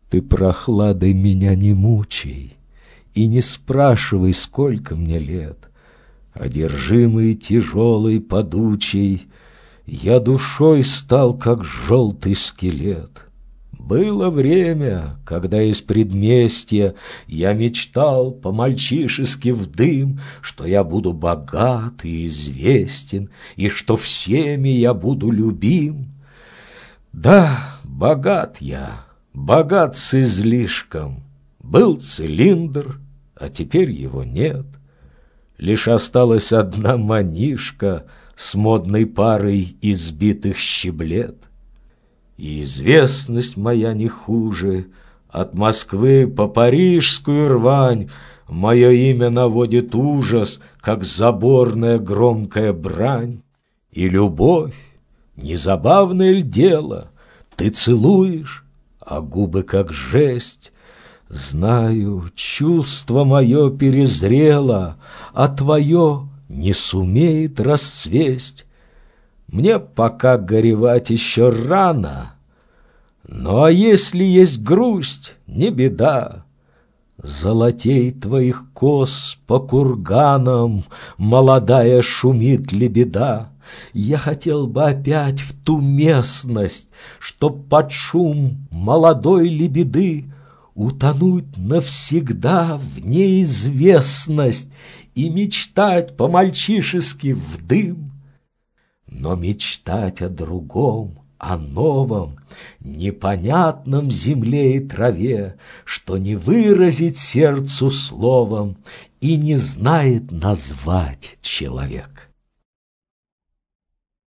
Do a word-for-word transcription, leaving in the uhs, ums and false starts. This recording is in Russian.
Ты прохладой меня не мучай и не спрашивай, сколько мне лет. Одержимый тяжелой подучей, я душой стал, как желтый скелет. Было время, когда из предместья я мечтал по-мальчишески в дым, что я буду богат и известен, и что всеми я буду любим. Да, богат я, богат с излишком. Был цилиндр, а теперь его нет. Лишь осталась одна манишка с модной парой избитых щеблет. И известность моя не хуже, от Москвы по парижскую рвань мое имя наводит ужас, как заборная громкая брань. И любовь, не забавное ль дело, ты целуешь, а губы как жесть. Знаю, чувство мое перезрело, а твое не сумеет расцвесть. Мне пока горевать еще рано, ну а если есть грусть, не беда. Золотей твоих кос по курганам молодая шумит лебеда. Я хотел бы опять в ту местность, чтоб под шум молодой лебеды утонуть навсегда в неизвестность и мечтать по-мальчишески в дым. Но мечтать о другом, о новом, непонятном земле и траве, что не выразить сердцу словом и не знает назвать человек.